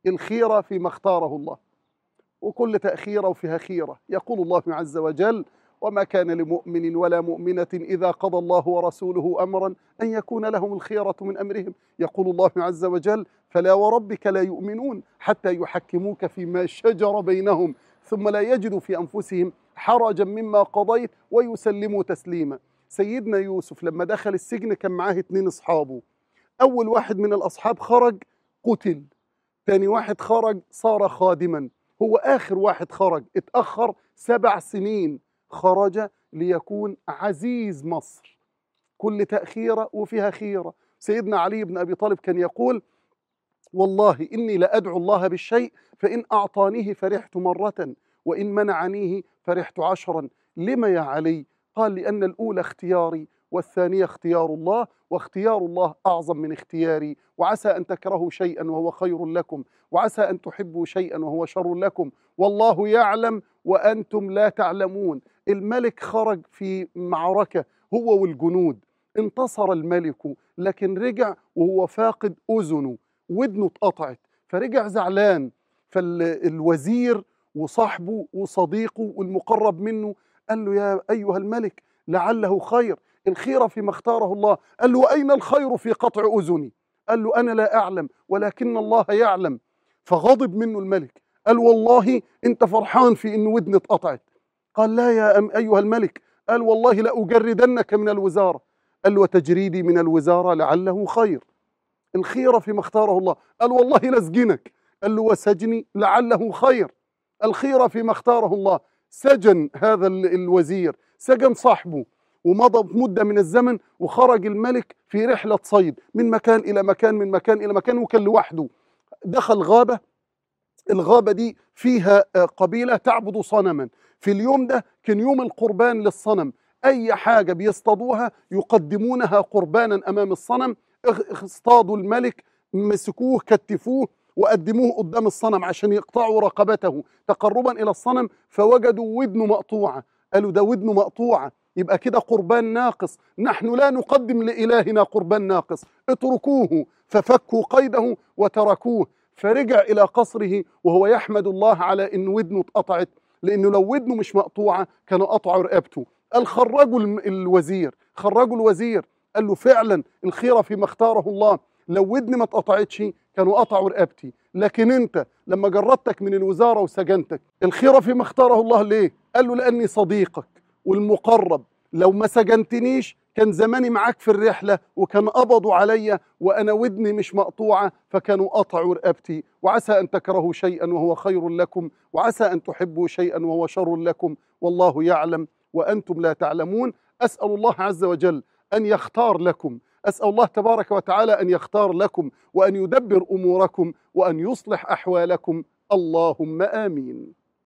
الخيرة فيما اختاره الله، وكل تأخيرة وفيها خيرة. يقول الله عز وجل: وما كان لمؤمن ولا مؤمنة إذا قضى الله ورسوله أمرا أن يكون لهم الخيرة من أمرهم. يقول الله عز وجل: فلا وربك لا يؤمنون حتى يحكموك فيما شجر بينهم ثم لا يجدوا في أنفسهم حرجا مما قضيت ويسلموا تسليما. سيدنا يوسف لما دخل السجن كان معاه 2 أصحابه. أول واحد من الأصحاب خرج قتل، ثاني واحد خرج صار خادما، هو آخر واحد خرج اتأخر 7 سنين، خرج ليكون عزيز مصر. كل تأخيرة وفيها خيرة. سيدنا علي بن أبي طالب كان يقول: والله إني لأدعو الله بالشيء فإن أعطانيه فرحت مرة وإن منعنيه فرحت 10. لما يا علي؟ قال: لأن الأولى اختياري والثانية اختيار الله، واختيار الله أعظم من اختياري، وعسى أن تكرهوا شيئا وهو خير لكم، وعسى أن تحبوا شيئا وهو شر لكم، والله يعلم وأنتم لا تعلمون. الملك خرج في معركة هو والجنود، انتصر الملك لكن رجع وهو فاقد أذنه، ودنه اتقطعت، فرجع زعلان. فالوزير وصاحبه وصديقه والمقرب منه قال له: يا أيها الملك لعله خير، الخير فيما اختاره الله. قال له: وأين الخير في قطع أذني؟ قال له: أنا لا أعلم ولكن الله يعلم. فغضب منه الملك، قال: والله أنت فرحان في أن ودني اتقطعت. قال: لا يا أيها الملك. قال: والله لأجردنك من الوزارة. قال له: وتجريدي من الوزارة لعله خير، الخير فيما اختاره الله. قال: والله لاسجنك. قال له: وسجني لعله خير، الخير فيما اختاره الله. سجن هذا الوزير، سجن صاحبه، ومضى مدة من الزمن، وخرج الملك في رحلة صيد من مكان إلى مكان، من مكان إلى مكان، وكان لوحده. دخل غابة، الغابة دي فيها قبيلة تعبد صنما. في اليوم ده كان يوم القربان للصنم، أي حاجة بيصطادوها يقدمونها قربانا أمام الصنم. اصطادوا الملك، مسكوه كتفوه وقدموه قدام الصنم عشان يقطعوا رقبته تقربا إلى الصنم، فوجدوا ودنه مقطوعة. قالوا: ده ودنه مقطوعة يبقى كده قربان ناقص، نحن لا نقدم لإلهنا قربان ناقص، اتركوه. ففكوا قيده وتركوه، فرجع إلى قصره وهو يحمد الله على إن ودنه اتقطعت، لأنه لو ودنه مش مقطوعة كانوا قطعوا رقبته. قال: خرجوا الوزير، خرجوا الوزير. قال له: فعلا الخير فيما اختاره الله، لو ودني ما اتقطعتش كانوا قطعوا رقبتي، لكن انت لما جردتك من الوزارة وسجنتك، الخير فيما اختاره الله ليه؟ قال له: لأني صديقك والمقرب، لو ما سجنتنيش كان زماني معاك في الرحلة وكان قبضوا عليا وأنا ودني مش مقطوعة فكانوا قطعوا رقبتي. وعسى أن تكرهوا شيئا وهو خير لكم، وعسى أن تحبوا شيئا وهو شر لكم، والله يعلم وأنتم لا تعلمون. أسأل الله عز وجل أن يختار لكم، أسأل الله تبارك وتعالى أن يختار لكم وأن يدبر أموركم وأن يصلح أحوالكم، اللهم آمين.